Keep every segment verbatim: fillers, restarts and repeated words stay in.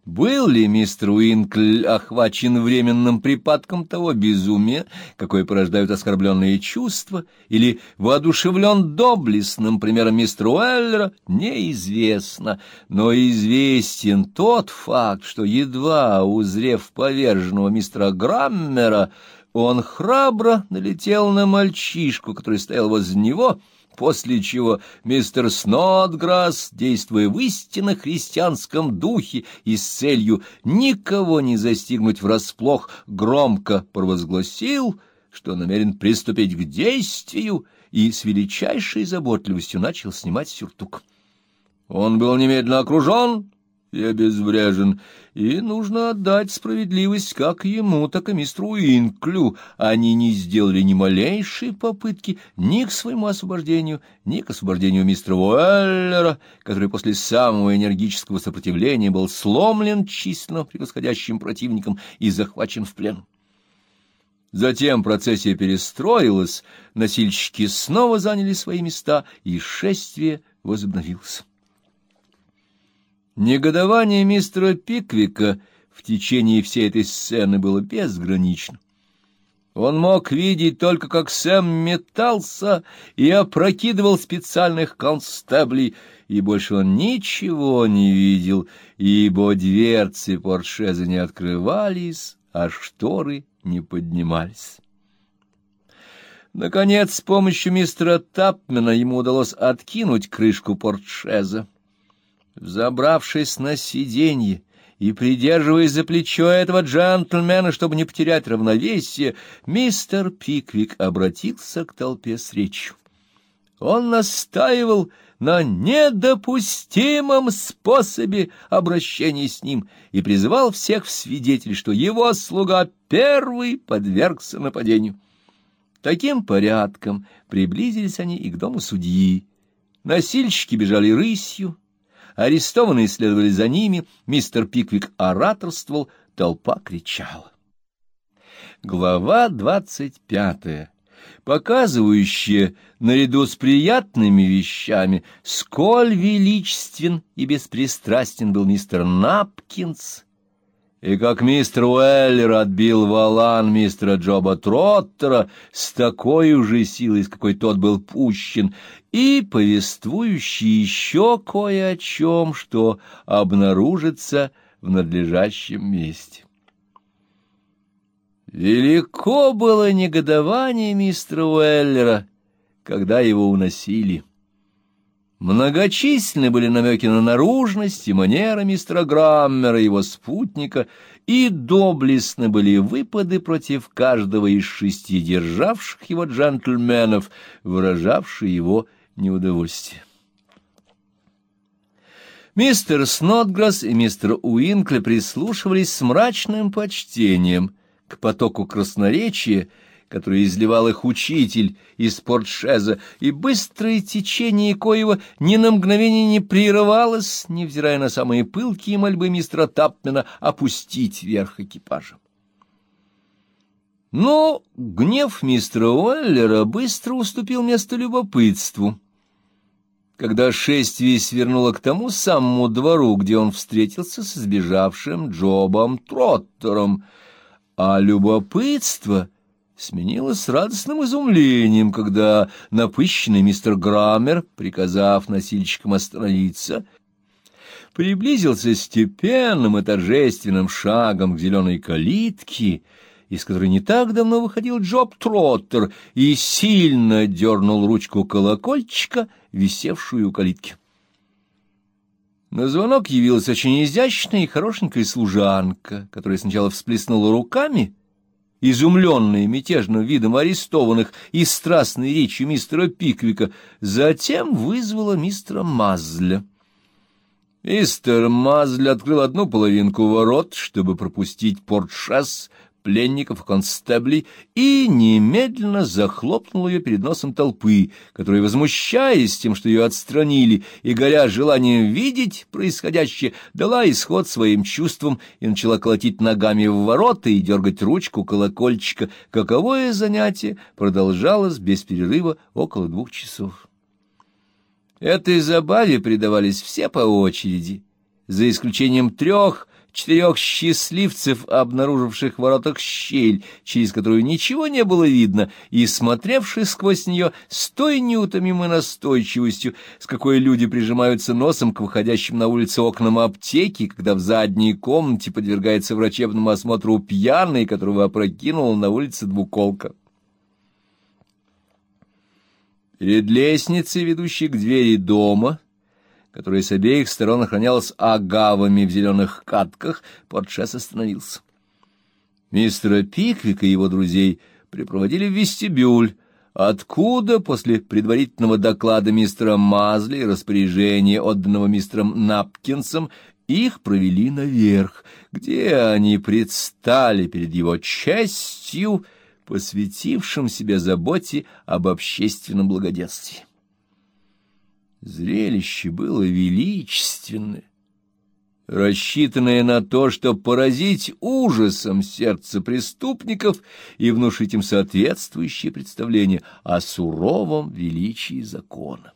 Был ли мистер Уинкль охвачен временным припадком того безумия, какое порождают оскорбленные чувства, или воодушевлен доблестным примером мистера Уэллера, неизвестно, но известен тот факт, что, едва узрев поверженного мистера Граммера, он храбро налетел на мальчишку, который стоял возле него, после чего мистер Снодграсс, действуя в истинно христианском духе и с целью никого не застигнуть врасплох, громко провозгласил, что намерен приступить к действию, и с величайшей заботливостью начал снимать сюртук. Он был немедленно окружен и обезврежен, и нужно отдать справедливость как ему, так и мистеру Уинклю. Они не сделали ни малейшей попытки ни к своему освобождению, ни к освобождению мистера Уэллера, который после самого энергического сопротивления был сломлен численно превосходящим противником и захвачен в плен. Затем процессия перестроилась, носильщики снова заняли свои места, и шествие возобновилось. Негодование мистера Пиквика в течение всей этой сцены было безгранично. Он мог видеть только, как Сэм метался и опрокидывал специальных констеблей, и больше он ничего не видел, ибо дверцы портшеза не открывались, а шторы не поднимались. Наконец, с помощью мистера Тапмена ему удалось откинуть крышку портшеза. Взобравшись на сиденье и придерживаясь за плечо этого джентльмена, чтобы не потерять равновесие, мистер Пиквик обратился к толпе с речью. Он настаивал на недопустимом способе обращения с ним и призывал всех в свидетели, что его слуга первый подвергся нападению. Таким порядком приблизились они и к дому судьи. Носильщики бежали рысью, арестованные следовали за ними, мистер Пиквик ораторствовал, толпа кричала. Глава двадцать пятая, показывающая, наряду с приятными вещами, сколь величествен и беспристрастен был мистер Напкинс, и как мистер Уэллер отбил валан мистера Джоба Троттера с такой же силой, с какой тот был пущен, и повествующий еще кое о чем, что обнаружится в надлежащем месте. Велико было негодование мистера Уэллера, когда его уносили. Многочисленны были намеки на наружность и манеры мистера Граммера и его спутника, и доблестны были выпады против каждого из шести державших его джентльменов, выражавшие его неудовольствие. Мистер Снодграсс и мистер Уинкли прислушивались с мрачным почтением к потоку красноречия, который изливал их учитель из портшеза, и быстрое течение коего ни на мгновение не прерывалось, невзирая на самые пылкие мольбы мистера Тапмена опустить верх экипажа. Но гнев мистера Уэллера быстро уступил место любопытству. Когда шествие свернуло к тому самому двору, где он встретился с избежавшим Джобом Троттером, а любопытство сменилось радостным изумлением, когда напыщенный мистер Граммер, приказав носильщикам остановиться, приблизился степенным и торжественным шагом к зеленой калитке, из которой не так давно выходил Джоб Троттер, и сильно дернул ручку колокольчика, висевшую у калитки. На звонок явилась очень изящная и хорошенькая служанка, которая сначала всплеснула руками, изумленные мятежным видом арестованных и страстной речью мистера Пиквика, затем вызвала мистера Мазля. Мистер Мазль открыл одну половинку ворот, чтобы пропустить портшес, пленников, констеблей, и немедленно захлопнул ее перед носом толпы, которая, возмущаясь тем, что ее отстранили, и горя желанием видеть происходящее, дала исход своим чувствам и начала колотить ногами в ворота и дергать ручку колокольчика, каковое занятие продолжалось без перерыва около двух часов. Этой забаве предавались все по очереди, за исключением трех четырех счастливцев, обнаруживших в воротах щель, через которую ничего не было видно, и смотревших сквозь нее с той неутомимой настойчивостью, с какой люди прижимаются носом к выходящим на улицу окнам аптеки, когда в задней комнате подвергается врачебному осмотру пьяный, которого опрокинула на улице двуколка. Перед лестницей, ведущей к двери дома, которая с обеих сторон охранялась агавами в зеленых катках, Портшес остановился. Мистера Пиквика и его друзей припроводили в вестибюль, откуда, после предварительного доклада мистера Мазли и распоряжения, отданного мистером Напкинсом, их провели наверх, где они предстали перед его честью, посвятившим себя заботе об общественном благоденствии. Зрелище было величественное, рассчитанное на то, чтобы поразить ужасом сердце преступников и внушить им соответствующее представление о суровом величии закона.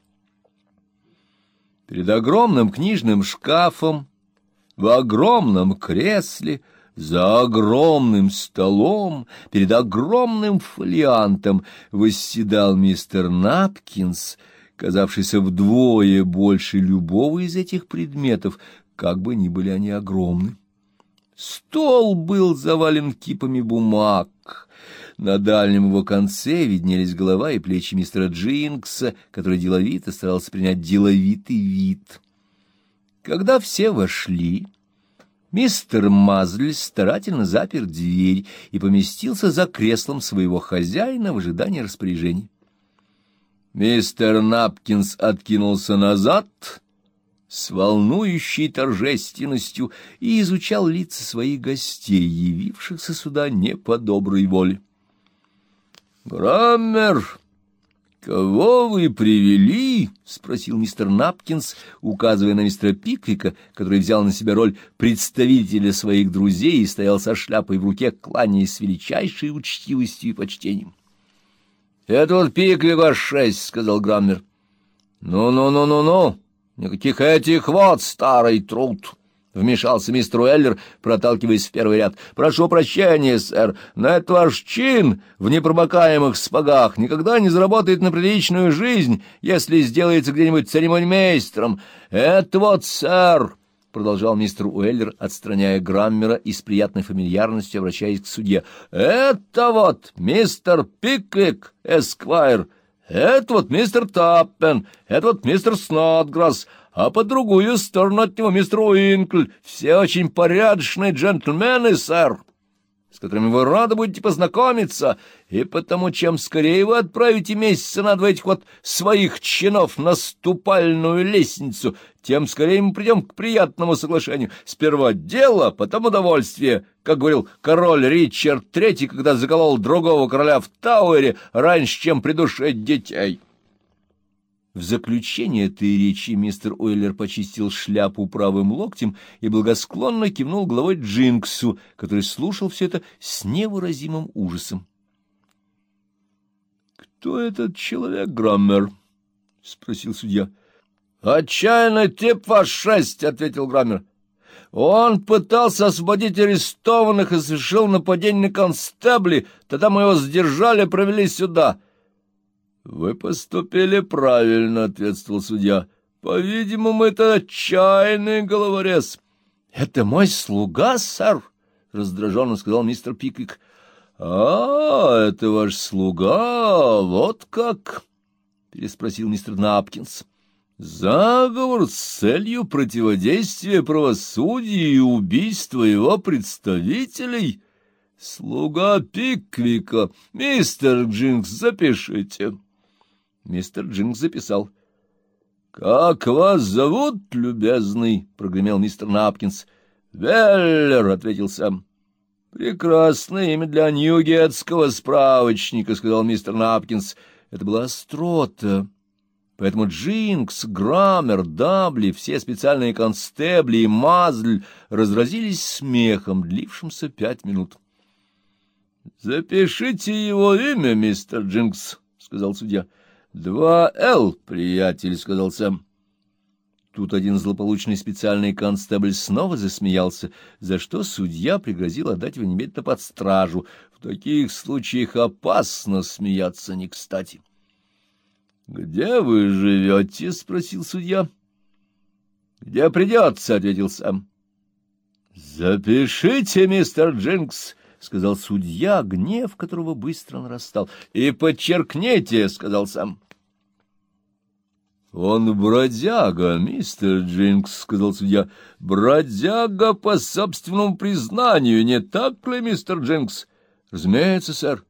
Перед огромным книжным шкафом, в огромном кресле, за огромным столом, перед огромным фолиантом восседал мистер Напкинс, казавшийся вдвое больше любого из этих предметов, как бы ни были они огромны. Стол был завален кипами бумаг. На дальнем его конце виднелись голова и плечи мистера Джинкса, который деловито старался принять деловитый вид. Когда все вошли, мистер Мазль старательно запер дверь и поместился за креслом своего хозяина в ожидании распоряжений. Мистер Напкинс откинулся назад с волнующей торжественностью и изучал лица своих гостей, явившихся сюда не по доброй воле. — Граммер, кого вы привели? — спросил мистер Напкинс, указывая на мистера Пиквика, который взял на себя роль представителя своих друзей и стоял со шляпой в руке, кланяясь с величайшей учтивостью и почтением. — Это вот Пиквик ваш шесть, — сказал Граммер. «Ну, — Ну-ну-ну-ну-ну, никаких этих вот, старый труд! — вмешался мистер Уэллер, проталкиваясь в первый ряд. — Прошу прощения, сэр, но это ваш чин в непромокаемых сапогах никогда не заработает на приличную жизнь, если сделается где-нибудь церемонимейстером. Это вот, сэр, — продолжал мистер Уэллер, отстраняя Граммера и с приятной фамильярностью обращаясь к судье, — это вот мистер Пиквик, эсквайр, это вот мистер Таппен, это вот мистер Снотграсс, а по другую сторону от него мистер Уинкль. Все очень порядочные джентльмены, сэр, с которыми вы рады будете познакомиться, и потому чем скорее вы отправите месяца на два этих вот своих чинов на ступальную лестницу, тем скорее мы придем к приятному соглашению. Сперва дело, потом удовольствие, как говорил король Ричард Третий, когда заколол другого короля в Тауэре раньше, чем придушить детей. В заключение этой речи мистер Уэллер почистил шляпу правым локтем и благосклонно кивнул головой Джинксу, который слушал все это с невыразимым ужасом. — Кто этот человек, Граммер? — спросил судья. — Отчаянный тип ваш шесть, — ответил Граммер. — Он пытался освободить арестованных и совершил нападение на констебли. Тогда мы его сдержали и провели сюда. — Вы поступили правильно, — ответствовал судья. — По-видимому, это отчаянный головорез. — Это мой слуга, сэр, — раздраженно сказал мистер Пиквик. — А, это ваш слуга, вот как? — переспросил мистер Напкинс. — Заговор с целью противодействия правосудию и убийства его представителей? Слуга Пиквика. Мистер Джинкс, запишите. Мистер Джинкс записал. — Как вас зовут, любезный? — прогремел мистер Напкинс. — Веллер, — ответил сам. — Прекрасное имя для ньюгетского справочника, — сказал мистер Напкинс. Это была острота. Поэтому Джинкс, Граммер, Дабли, все специальные констебли и Мазль разразились смехом, длившимся пять минут. — Запишите его имя, мистер Джинкс, — сказал судья. — Два «Л», приятель, — сказал Сэм. — Тут один злополучный специальный констебль снова засмеялся, за что судья пригрозил отдать его немедленно под стражу. В таких случаях опасно смеяться не кстати. — Где вы живете? — спросил судья. — Где придется, — ответил сам. — Запишите, мистер Джинкс, — сказал судья, гнев которого быстро нарастал. — И подчеркните, — сказал сам. — Он бродяга, мистер Джинкс, — сказал судья. — Бродяга по собственному признанию, не так ли, мистер Джинкс? — Разумеется, сэр.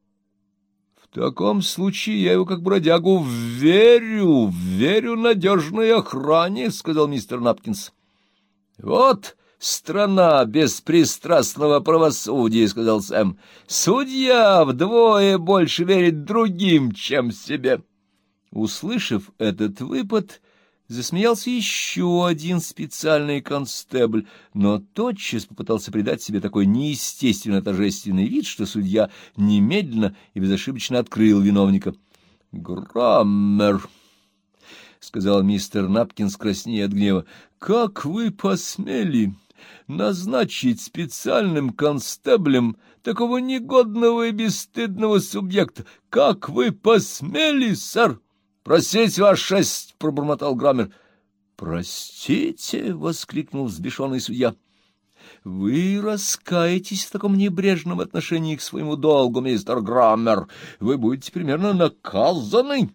— В таком случае я его как бродягу верю, верю надежной охране, — сказал мистер Напкинс. — Вот страна беспристрастного правосудия, — сказал Сэм. — Судья вдвое больше верит другим, чем себе. Услышав этот выпад, засмеялся еще один специальный констебль, но тотчас попытался придать себе такой неестественно торжественный вид, что судья немедленно и безошибочно открыл виновника. — Граммер, — сказал мистер Напкинс, краснея от гнева, — как вы посмели назначить специальным констеблем такого негодного и бесстыдного субъекта? Как вы посмели, сэр? — Простите, ваша честь, — пробормотал Граммер. — Простите, — воскликнул взбешенный судья. — Вы раскаетесь в таком небрежном отношении к своему долгу, мистер Граммер. Вы будете примерно наказаны.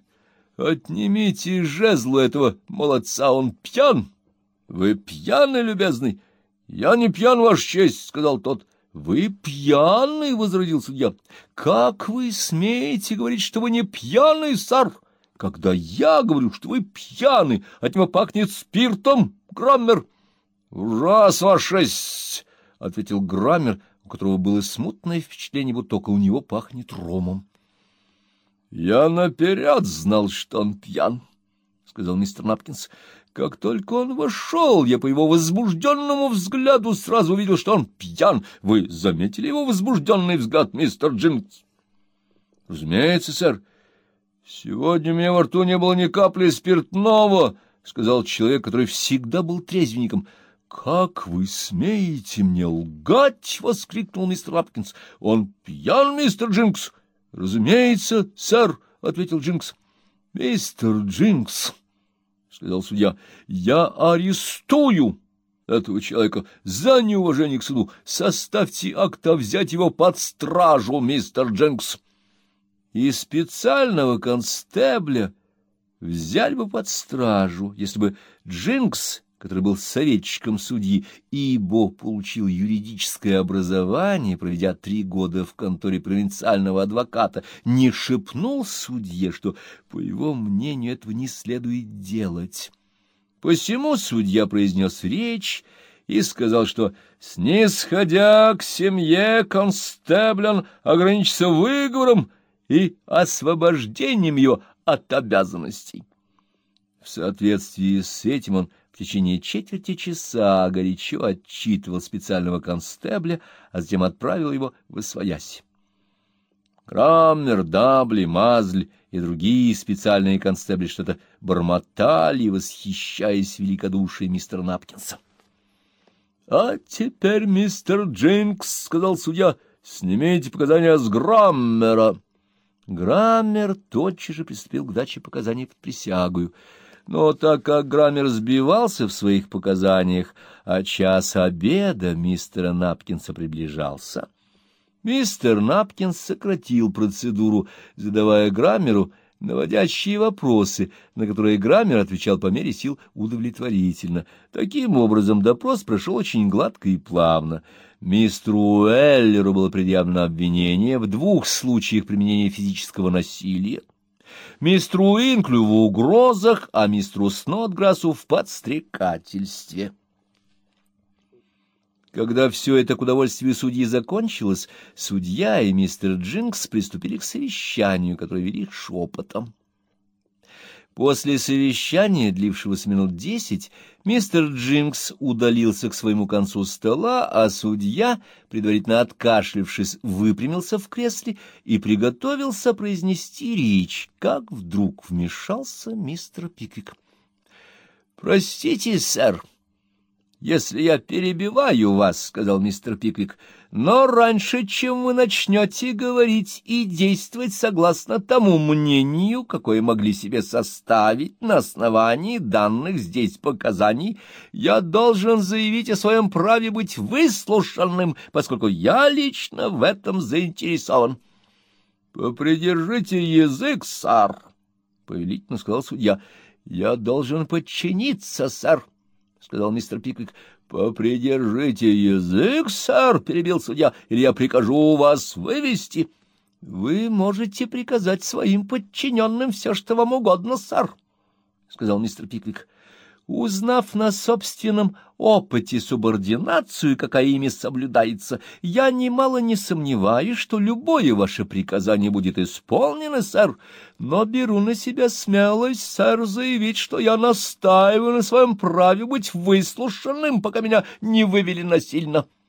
Отнимите жезл этого молодца, он пьян. — Вы пьяны, любезный? — Я не пьян, ваша честь, — сказал тот. — Вы пьяны, — возразил судья. — Как вы смеете говорить, что вы не пьяны, сэр? Когда я говорю, что вы пьяны, от него пахнет спиртом, Граммер. — Раз, ваша честь, — ответил Граммер, у которого было смутное впечатление, будто около него пахнет ромом. — Я наперед знал, что он пьян, — сказал мистер Напкинс. — Как только он вошел, я по его возбужденному взгляду сразу увидел, что он пьян. Вы заметили его возбужденный взгляд, мистер Джинкс? — Разумеется, сэр. — Сегодня у меня во рту не было ни капли спиртного, — сказал человек, который всегда был трезвенником. — Как вы смеете мне лгать? — воскликнул мистер Лапкинс. — Он пьян, мистер Джинкс. — Разумеется, сэр, — ответил Джинкс. — Мистер Джинкс, — сказал судья, — я арестую этого человека за неуважение к суду. Составьте акт о взять его под стражу, мистер Джинкс. И специального констебля взяли бы под стражу, если бы Джинкс, который был советчиком судьи, ибо получил юридическое образование, проведя три года в конторе провинциального адвоката, не шепнул судье, что, по его мнению, этого не следует делать. Посему судья произнес речь и сказал, что, снисходя к семье констебля, ограничится выговором и освобождением ее от обязанностей. В соответствии с этим он в течение четверти часа горячо отчитывал специального констебля, а затем отправил его восвоясь. Граммер, Дабли, Мазль и другие специальные констебли что-то бормотали, восхищаясь великодушием мистера Напкинса. — А теперь, мистер Джинкс, — сказал судья, — снимите показания с Граммера. Граммер тотчас же приступил к даче показаний под присягою. Но так как Граммер сбивался в своих показаниях, а час обеда мистера Напкинса приближался, мистер Напкинс сократил процедуру, задавая Граммеру наводящие вопросы, на которые Граммер отвечал по мере сил удовлетворительно. Таким образом, допрос прошел очень гладко и плавно. Мистеру Уэллеру было предъявлено обвинение в двух случаях применения физического насилия, мистеру Инклю в угрозах, а мистеру Снотграссу в подстрекательстве. Когда все это к удовольствию судьи закончилось, судья и мистер Джинкс приступили к совещанию, которое вели шепотом. После совещания, длившегося минут десять, мистер Джинкс удалился к своему концу стола, а судья, предварительно откашлившись, выпрямился в кресле и приготовился произнести речь, как вдруг вмешался мистер Пиквик. — Простите, сэр, если я перебиваю вас, — сказал мистер Пиквик, — но раньше, чем вы начнете говорить и действовать согласно тому мнению, какое могли себе составить на основании данных здесь показаний, я должен заявить о своем праве быть выслушанным, поскольку я лично в этом заинтересован. — Попридержите язык, сэр, — повелительно сказал судья. — Я должен подчиниться, сэр, — сказал мистер Пиквик. — Попридержите язык, сэр, — перебил судья, — или я прикажу вас вывести. — Вы можете приказать своим подчиненным все, что вам угодно, сэр, — сказал мистер Пиквик. Узнав на собственном опыте субординацию, какая ими соблюдается, я немало не сомневаюсь, что любое ваше приказание будет исполнено, сэр, но беру на себя смелость, сэр, заявить, что я настаиваю на своем праве быть выслушанным, пока меня не вывели насильно.